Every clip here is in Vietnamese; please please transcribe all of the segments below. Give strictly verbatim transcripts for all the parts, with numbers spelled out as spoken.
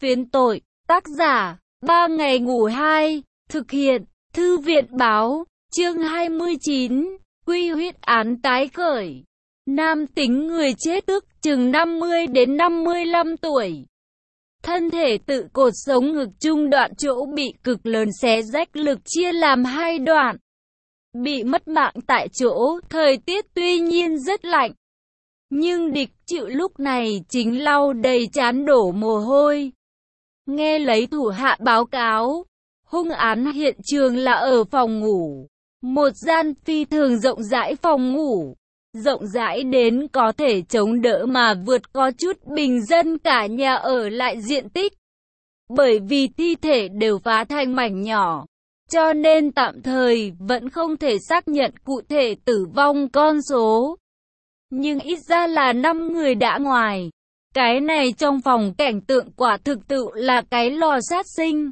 Phiến tội, tác giả, ba ngày ngủ hai, thực hiện, Thư viện báo, chương hai mươi chín, quy huyết án tái khởi. Nam tính người chết ước chừng năm mươi đến năm mươi lăm tuổi. Thân thể tự cột sống ngực trung đoạn chỗ bị cực lớn xé rách lực chia làm hai đoạn. Bị mất mạng tại chỗ, thời tiết tuy nhiên rất lạnh. Nhưng địch chịu lúc này chính lau đầy trán đổ mồ hôi. Nghe lấy thủ hạ báo cáo, hung án hiện trường là ở phòng ngủ. Một gian phi thường rộng rãi phòng ngủ. Rộng rãi đến có thể chống đỡ mà vượt có chút bình dân cả nhà ở lại diện tích. Bởi vì thi thể đều phá thành mảnh nhỏ, cho nên tạm thời vẫn không thể xác nhận cụ thể tử vong con số. Nhưng ít ra là năm người đã ngoài. Cái này trong phòng cảnh tượng quả thực tự là cái lò sát sinh.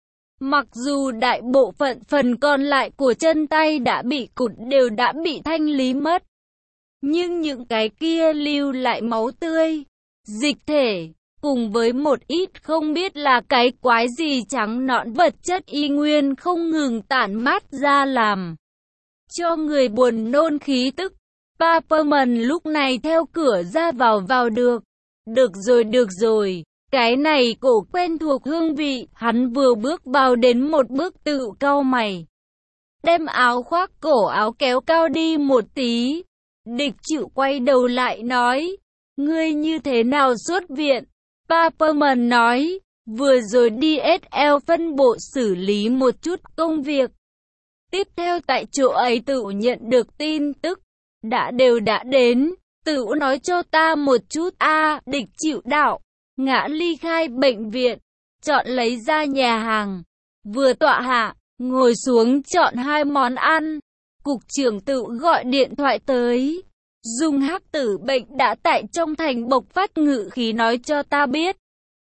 Mặc dù đại bộ phận phần còn lại của chân tay đã bị cụt đều đã bị thanh lý mất. Nhưng những cái kia lưu lại máu tươi, dịch thể, cùng với một ít không biết là cái quái gì trắng nõn vật chất y nguyên không ngừng tản mát ra làm cho người buồn nôn khí tức. Paperman lúc này theo cửa ra vào vào được. Được rồi được rồi, cái này cổ quen thuộc hương vị, hắn vừa bước vào đến một bước tự cau mày. Đem áo khoác cổ áo kéo cao đi một tí. Địch chịu quay đầu lại nói, ngươi như thế nào xuất viện? Paperman nói, vừa rồi đi ét lờ phân bộ xử lý một chút công việc. Tiếp theo tại chỗ ấy tự nhận được tin tức, đã đều đã đến, tự nói cho ta một chút a à, địch chịu đạo, ngã ly khai bệnh viện, chọn lấy ra nhà hàng, vừa tọa hạ, ngồi xuống chọn hai món ăn. Cục trưởng tự gọi điện thoại tới. Dung hắc tử bệnh đã tại trong thành bộc phát ngự khí nói cho ta biết.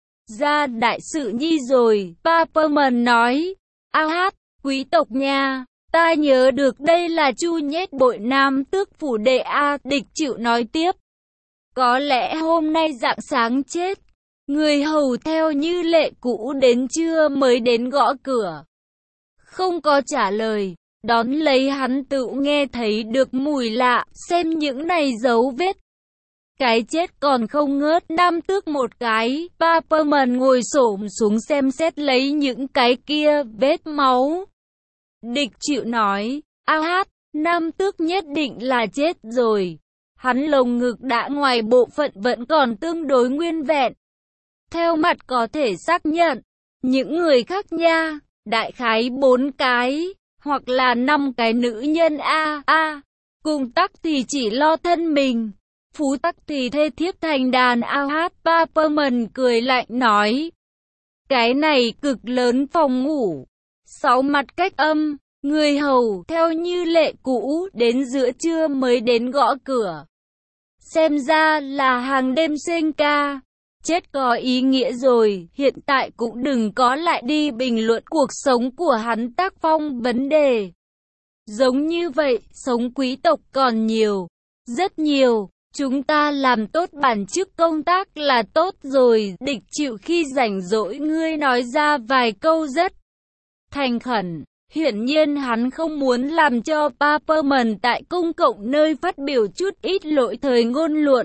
Ra đại sự nhi rồi, Paperman nói. A hát, quý tộc nha, ta nhớ được đây là chu nhét bội nam tước phủ đệ A, địch chịu nói tiếp. Có lẽ hôm nay rạng sáng chết. Người hầu theo như lệ cũ đến trưa mới đến gõ cửa. Không có trả lời. Đón lấy hắn tự nghe thấy được mùi lạ, xem những này dấu vết. Cái chết còn không ngớt nam tước một cái, Paperman ngồi xổm xuống xem xét lấy những cái kia vết máu. Địch chịu nói, a hát, nam tước nhất định là chết rồi. Hắn lồng ngực đã ngoài bộ phận vẫn còn tương đối nguyên vẹn. Theo mặt có thể xác nhận, những người khác nha, đại khái bốn cái. Hoặc là năm cái nữ nhân a a, cùng tắc thì chỉ lo thân mình, phú tắc thì thê thiếp thành đàn a hát. Paperman cười lạnh nói, cái này cực lớn phòng ngủ, sáu mặt cách âm, người hầu theo như lệ cũ đến giữa trưa mới đến gõ cửa. Xem ra là hàng đêm sinh ca. Chết có ý nghĩa rồi, hiện tại cũng đừng có lại đi bình luận cuộc sống của hắn tác phong vấn đề. Giống như vậy, sống quý tộc còn nhiều, rất nhiều, chúng ta làm tốt bản chức công tác là tốt rồi. Địch chịu khi rảnh rỗi ngươi nói ra vài câu rất thành khẩn, hiển nhiên hắn không muốn làm cho Paperman tại công cộng nơi phát biểu chút ít lỗi thời ngôn luận.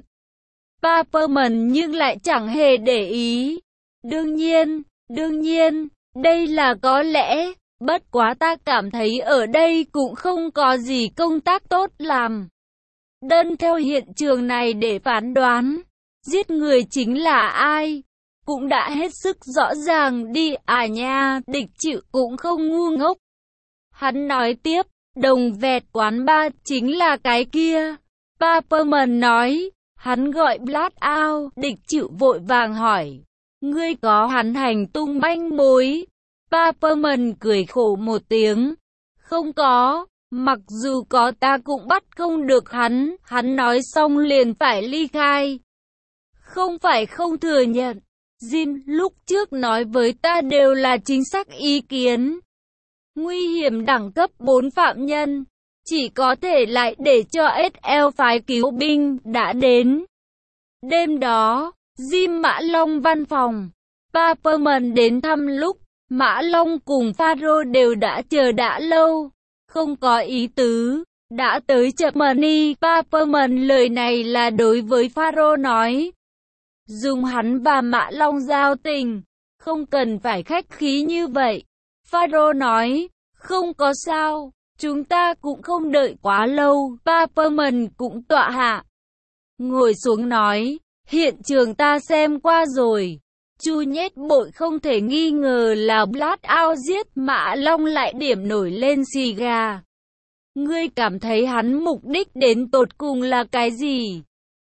Paperman nhưng lại chẳng hề để ý. Đương nhiên, đương nhiên, đây là có lẽ, bất quá ta cảm thấy ở đây cũng không có gì công tác tốt làm. Đơn theo hiện trường này để phán đoán, giết người chính là ai, cũng đã hết sức rõ ràng đi à nha. Địch chịu cũng không ngu ngốc. Hắn nói tiếp, đồng vẹt quán ba chính là cái kia. Paperman nói. Hắn gọi Blast Out, địch chịu vội vàng hỏi, ngươi có hắn hành tung manh mối? Paperman cười khổ một tiếng, không có, mặc dù có ta cũng bắt không được hắn. Hắn nói xong liền phải ly khai. Không phải không thừa nhận, Jim lúc trước nói với ta đều là chính xác ý kiến. Nguy hiểm đẳng cấp bốn phạm nhân. Chỉ có thể lại để cho ét lờ phái cứu binh đã đến. Đêm đó, Jim Mã Long văn phòng. Paperman đến thăm lúc Mã Long cùng Pharaoh đều đã chờ đã lâu, không có ý tứ, đã tới chậm money. Paperman lời này là đối với Pharaoh nói, dùng hắn và Mã Long giao tình, không cần phải khách khí như vậy. Pharaoh nói, không có sao, chúng ta cũng không đợi quá lâu. Paperman cũng tọa hạ, ngồi xuống nói, hiện trường ta xem qua rồi. Chu nhét bội không thể nghi ngờ là Blackout giết Mã Long lại điểm nổi lên xì gà. Ngươi cảm thấy hắn mục đích đến tột cùng là cái gì?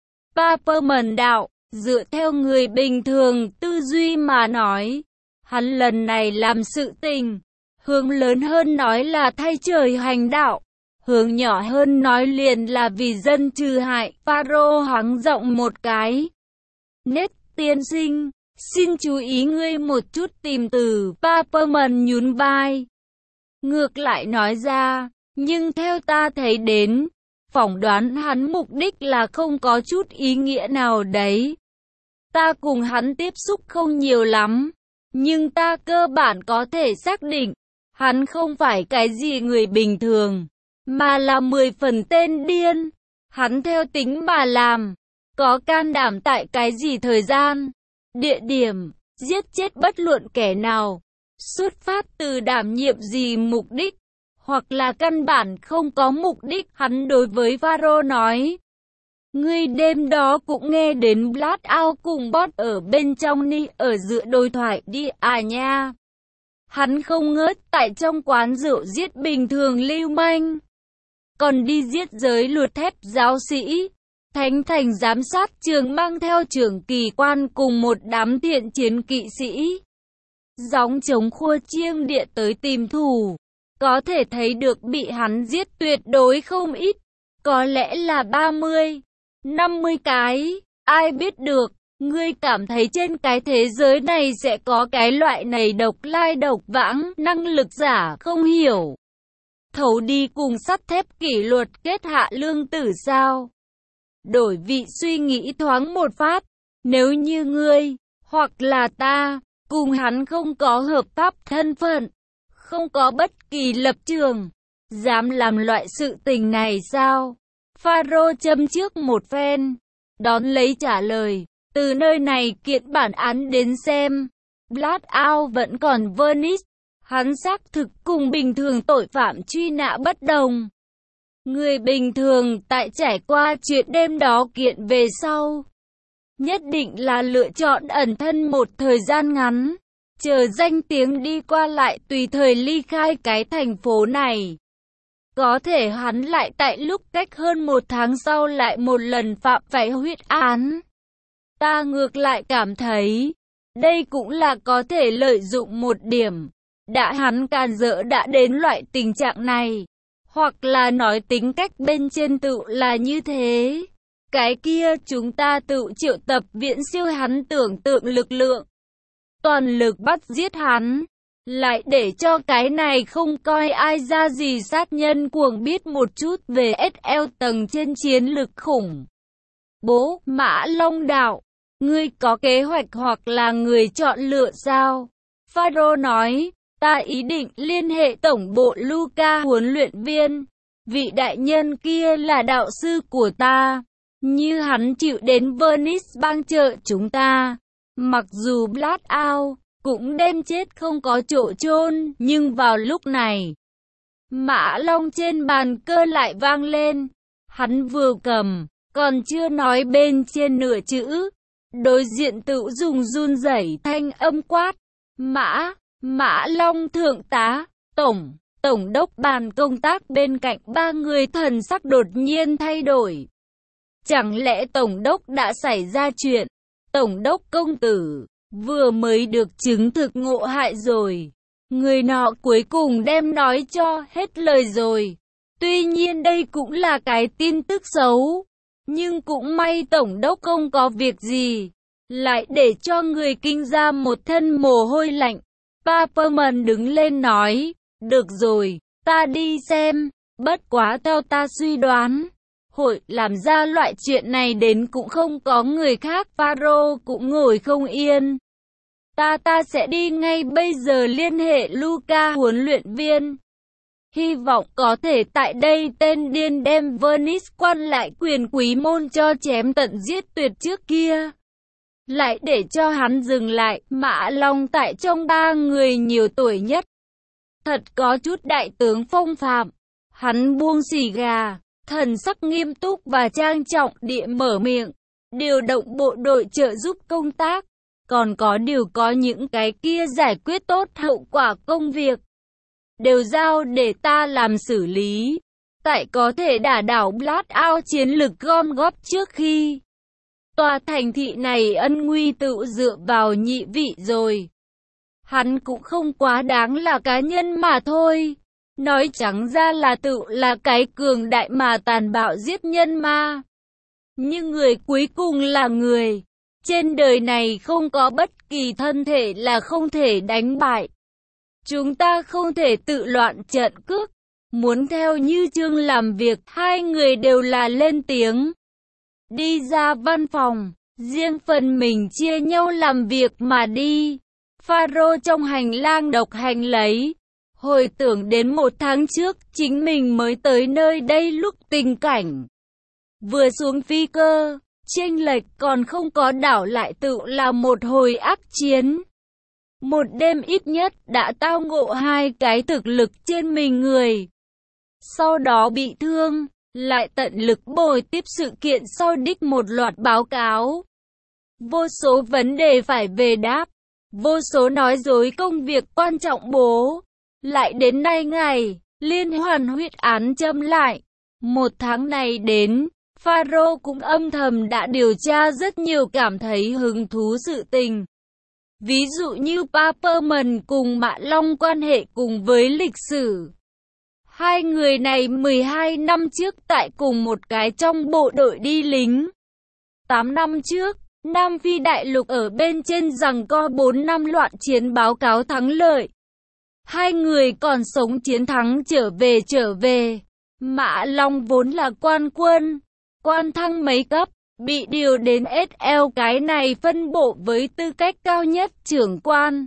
Paperman đạo, dựa theo người bình thường tư duy mà nói, hắn lần này làm sự tình, hướng lớn hơn nói là thay trời hành đạo, hướng nhỏ hơn nói liền là vì dân trừ hại. Pharaoh hắng giọng một cái. Nết tiên sinh, xin chú ý ngươi một chút tìm từ. Paperman nhún vai, ngược lại nói ra, nhưng theo ta thấy đến, phỏng đoán hắn mục đích là không có chút ý nghĩa nào đấy. Ta cùng hắn tiếp xúc không nhiều lắm, nhưng ta cơ bản có thể xác định, hắn không phải cái gì người bình thường, mà là mười phần tên điên. Hắn theo tính mà làm, có can đảm tại cái gì thời gian, địa điểm, giết chết bất luận kẻ nào, xuất phát từ đảm nhiệm gì mục đích, hoặc là căn bản không có mục đích. Hắn đối với Pharaoh nói, ngươi đêm đó cũng nghe đến Blackout cùng Bot ở bên trong ni ở giữa đối thoại đi à nha. Hắn không ngớt tại trong quán rượu giết bình thường lưu manh, còn đi giết giới luật thép giáo sĩ. Thánh thành giám sát trường mang theo trưởng kỳ quan cùng một đám thiện chiến kỵ sĩ, gióng chống khua chiêng địa tới tìm thù. Có thể thấy được bị hắn giết tuyệt đối không ít, có lẽ là ba mươi, năm mươi cái, ai biết được. Ngươi cảm thấy trên cái thế giới này sẽ có cái loại này độc lai độc vãng, năng lực giả không hiểu thấu đi cùng sắt thép kỷ luật kết hạ lương tử sao? Đổi vị suy nghĩ thoáng một phát, nếu như ngươi, hoặc là ta, cùng hắn không có hợp pháp thân phận, không có bất kỳ lập trường, dám làm loại sự tình này sao? Pharaoh châm trước một phen, đón lấy trả lời, từ nơi này kiện bản án đến xem, Blackout vẫn còn Venice, hắn xác thực cùng bình thường tội phạm truy nã bất đồng. Người bình thường tại trải qua chuyện đêm đó kiện về sau, nhất định là lựa chọn ẩn thân một thời gian ngắn, chờ danh tiếng đi qua lại tùy thời ly khai cái thành phố này. Có thể hắn lại tại lúc cách hơn một tháng sau lại một lần phạm phải huyết án. Ta ngược lại cảm thấy, đây cũng là có thể lợi dụng một điểm, đã hắn càn rỡ đã đến loại tình trạng này. Hoặc là nói tính cách bên trên tự là như thế. Cái kia chúng ta tự triệu tập viễn siêu hắn tưởng tượng lực lượng, toàn lực bắt giết hắn, lại để cho cái này không coi ai ra gì sát nhân cuồng biết một chút về ét lờ tầng trên chiến lực khủng. Bố, Mã Long đạo, ngươi có kế hoạch hoặc là người chọn lựa sao? Pharaoh nói, ta ý định liên hệ tổng bộ Luca huấn luyện viên. Vị đại nhân kia là đạo sư của ta, như hắn chịu đến Venice bang trợ chúng ta. Mặc dù Blackout cũng đem chết không có chỗ chôn, nhưng vào lúc này, Mã Long trên bàn cơ lại vang lên. Hắn vừa cầm, còn chưa nói bên trên nửa chữ, đối diện tự dùng run rẩy thanh âm quát, Mã, Mã Long thượng tá, tổng. Tổng đốc bàn công tác bên cạnh ba người thần sắc đột nhiên thay đổi. Chẳng lẽ tổng đốc đã xảy ra chuyện? Tổng đốc công tử, vừa mới được chứng thực ngộ hại rồi. Người nọ cuối cùng đem nói cho hết lời rồi. Tuy nhiên đây cũng là cái tin tức xấu. Nhưng cũng may tổng đốc không có việc gì. Lại để cho người kinh ra một thân mồ hôi lạnh. Paperman đứng lên nói. Được rồi, ta đi xem, bất quá theo ta suy đoán, hội làm ra loại chuyện này đến cũng không có người khác. Pharaoh cũng ngồi không yên. Ta ta sẽ đi ngay bây giờ liên hệ Luca huấn luyện viên. Hy vọng có thể tại đây tên điên đem Venice quan lại quyền quý môn cho chém tận giết tuyệt trước kia. Lại để cho hắn dừng lại, Mã Long tại trong ba người nhiều tuổi nhất. Thật có chút đại tướng phong phạm. Hắn buông xì gà, thần sắc nghiêm túc và trang trọng địa mở miệng. Điều động bộ đội trợ giúp công tác. Còn có điều có những cái kia giải quyết tốt hậu quả công việc. Đều giao để ta làm xử lý. Tại có thể đả đảo Blackout chiến lực gom góp trước khi. Tòa thành thị này ân nguy tự dựa vào nhị vị rồi. Hắn cũng không quá đáng là cá nhân mà thôi. Nói trắng ra là tự là cái cường đại mà tàn bạo giết nhân ma. Nhưng người cuối cùng là người. Trên đời này không có bất kỳ thân thể là không thể đánh bại. Chúng ta không thể tự loạn trận cước. Muốn theo như chương làm việc, hai người đều là lên tiếng. Đi ra văn phòng, riêng phần mình chia nhau làm việc mà đi. Pharaoh trong hành lang độc hành lấy. Hồi tưởng đến một tháng trước, chính mình mới tới nơi đây lúc tình cảnh. Vừa xuống phi cơ, chênh lệch còn không có đảo lại tự là một hồi ác chiến. Một đêm ít nhất đã tao ngộ hai cái thực lực trên mình người. Sau đó bị thương, lại tận lực bồi tiếp sự kiện sau đích một loạt báo cáo. Vô số vấn đề phải về đáp, vô số nói dối công việc quan trọng bố. Lại đến nay ngày, liên hoàn huyết án châm lại. Một tháng này đến, Pharaoh cũng âm thầm đã điều tra rất nhiều cảm thấy hứng thú sự tình. Ví dụ như Paperman cùng Mã Long quan hệ cùng với lịch sử. Hai người này mười hai năm trước tại cùng một cái trong bộ đội đi lính. tám năm trước, Nam Phi đại lục ở bên trên giằng co bốn năm loạn chiến báo cáo thắng lợi. Hai người còn sống chiến thắng trở về trở về. Mã Long vốn là quan quân, quan thăng mấy cấp, bị điều đến ét lờ cái này phân bộ với tư cách cao nhất trưởng quan.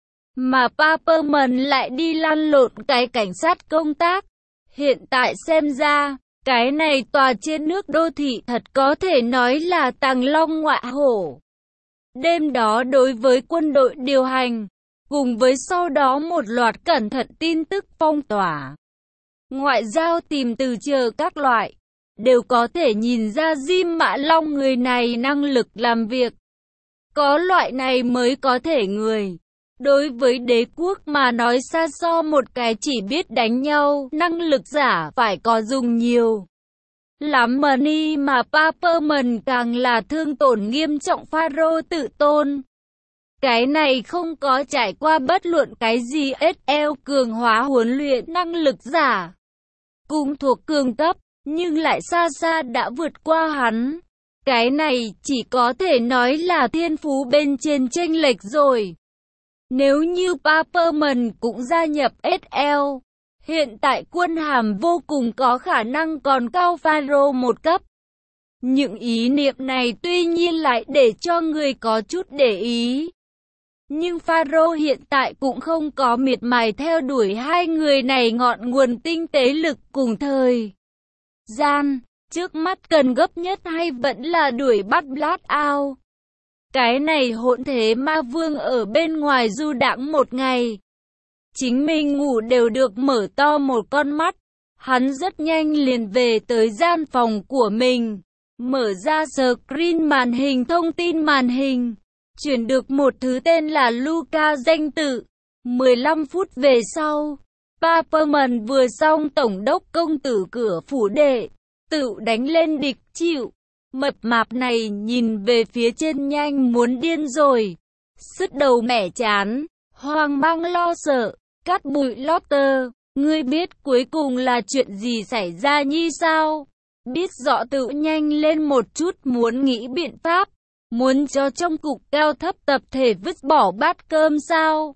Mà Paperman lại đi lăn lộn cái cảnh sát công tác. Hiện tại xem ra, cái này tòa trên nước đô thị thật có thể nói là tàng long ngọa hổ. Đêm đó đối với quân đội điều hành, cùng với sau đó một loạt cẩn thận tin tức phong tỏa. Ngoại giao tìm từ chờ các loại, đều có thể nhìn ra Jim Mã Long người này năng lực làm việc. Có loại này mới có thể người. Đối với đế quốc mà nói xa so một cái chỉ biết đánh nhau, năng lực giả phải có dùng nhiều. Lắm money mà Paperman càng là thương tổn nghiêm trọng Pharaoh tự tôn. Cái này không có trải qua bất luận cái gì ét lờ cường hóa huấn luyện năng lực giả. Cũng thuộc cường cấp, nhưng lại xa xa đã vượt qua hắn. Cái này chỉ có thể nói là thiên phú bên trên chênh lệch rồi. Nếu như Paperman cũng gia nhập ét lờ, hiện tại quân hàm vô cùng có khả năng còn cao Pharaoh một cấp. Những ý niệm này tuy nhiên lại để cho người có chút để ý. Nhưng Pharaoh hiện tại cũng không có miệt mài theo đuổi hai người này ngọn nguồn tinh tế lực cùng thời gian. Trước mắt cần gấp nhất hay vẫn là đuổi bắt Blackout. Cái này hỗn thế ma vương ở bên ngoài du đãng một ngày. Chính mình ngủ đều được mở to một con mắt. Hắn rất nhanh liền về tới gian phòng của mình. Mở ra screen màn hình thông tin màn hình. Chuyển được một thứ tên là Luca danh tự. mười lăm phút về sau, Paperman vừa xong tổng đốc công tử cửa phủ đệ. Tự đánh lên địch chịu. Mập mạp này nhìn về phía trên nhanh muốn điên rồi. Sứt đầu mẻ chán, hoang mang lo sợ, cắt bụi Lotter. Ngươi biết cuối cùng là chuyện gì xảy ra nhi sao? Biết rõ tự nhanh lên một chút muốn nghĩ biện pháp. Muốn cho trong cục cao thấp tập thể vứt bỏ bát cơm sao?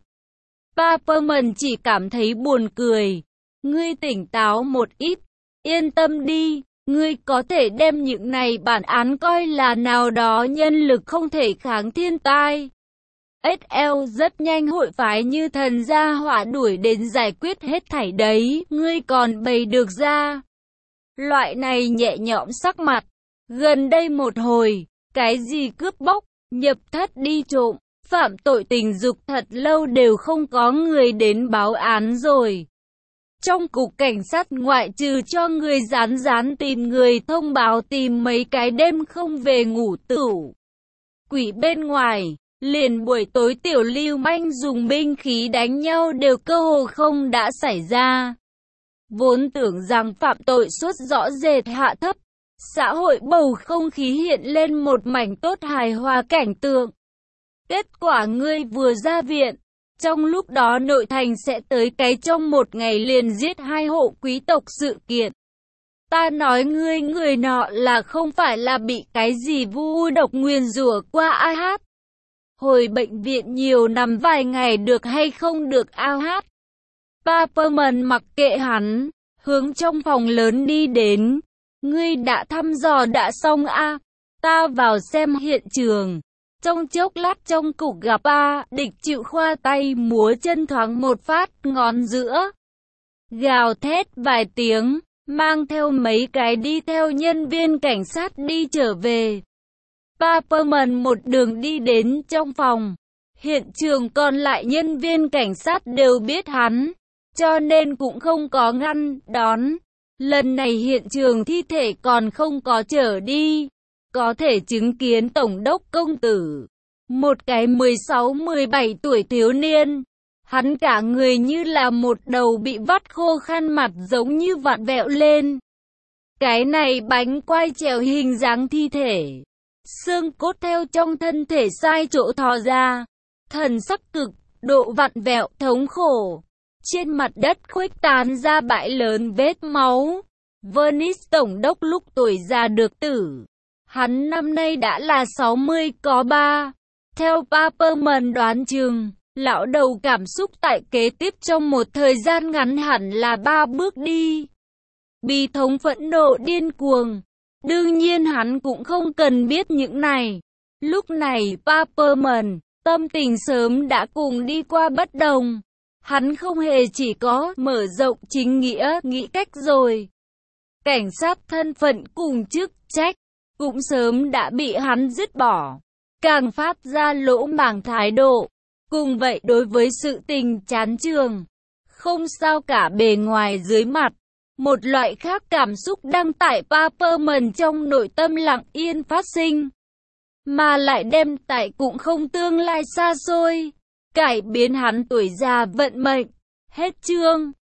Paperman chỉ cảm thấy buồn cười. Ngươi tỉnh táo một ít, yên tâm đi. Ngươi có thể đem những này bản án coi là nào đó nhân lực không thể kháng thiên tai. ét lờ rất nhanh hội phái như thần ra hỏa đuổi đến giải quyết hết thảy đấy, ngươi còn bày được ra. Loại này nhẹ nhõm sắc mặt. Gần đây một hồi, cái gì cướp bóc, nhập thất đi trộm, phạm tội tình dục thật lâu đều không có người đến báo án rồi. Trong cục cảnh sát ngoại trừ cho người rán rán tìm người thông báo tìm mấy cái đêm không về ngủ tửu quỷ bên ngoài, liền buổi tối tiểu lưu manh dùng binh khí đánh nhau đều cơ hồ không đã xảy ra. Vốn tưởng rằng phạm tội suất rõ rệt hạ thấp, xã hội bầu không khí hiện lên một mảnh tốt hài hòa cảnh tượng. Kết quả ngươi vừa ra viện, trong lúc đó nội thành sẽ tới cái trong một ngày liền giết hai hộ quý tộc sự kiện. Ta nói ngươi người nọ là không phải là bị cái gì vu độc nguyền rủa qua a hát. Hồi bệnh viện nhiều nằm vài ngày được hay không được a hát. Paperman mặc kệ hắn, hướng trong phòng lớn đi đến. Ngươi đã thăm dò đã xong a? Ta vào xem hiện trường. Trong chốc lát trong cục gặp A, địch chịu khoa tay múa chân thoáng một phát ngón giữa. Gào thét vài tiếng, mang theo mấy cái đi theo nhân viên cảnh sát đi trở về. Paperman một đường đi đến trong phòng. Hiện trường còn lại nhân viên cảnh sát đều biết hắn, cho nên cũng không có ngăn đón. Lần này hiện trường thi thể còn không có trở đi. Có thể chứng kiến tổng đốc công tử, một cái mười sáu mười bảy tuổi thiếu niên. Hắn cả người như là một đầu bị vắt khô khăn mặt giống như vặn vẹo lên. Cái này bánh quai trèo hình dáng thi thể. Xương cốt theo trong thân thể sai chỗ thò ra. Thần sắc cực, độ vặn vẹo, thống khổ. Trên mặt đất khuếch tán ra bãi lớn vết máu. Venice tổng đốc lúc tuổi già được tử. Hắn năm nay đã là sáu mươi có ba. Theo Paperman đoán chừng, lão đầu cảm xúc tại kế tiếp trong một thời gian ngắn hẳn là ba bước đi. Bi thống phẫn nộ điên cuồng. Đương nhiên hắn cũng không cần biết những này. Lúc này Paperman, tâm tình sớm đã cùng đi qua bất đồng. Hắn không hề chỉ có mở rộng chính nghĩa, nghĩ cách rồi. Cảnh sát thân phận cùng chức trách cũng sớm đã bị hắn dứt bỏ, càng phát ra lỗ mãng thái độ. Cùng vậy đối với sự tình chán chường, không sao cả bề ngoài dưới mặt, một loại khác cảm xúc đang tại Paperman trong nội tâm lặng yên phát sinh, mà lại đem tại cũng không tương lai xa xôi, cải biến hắn tuổi già vận mệnh. Hết chương.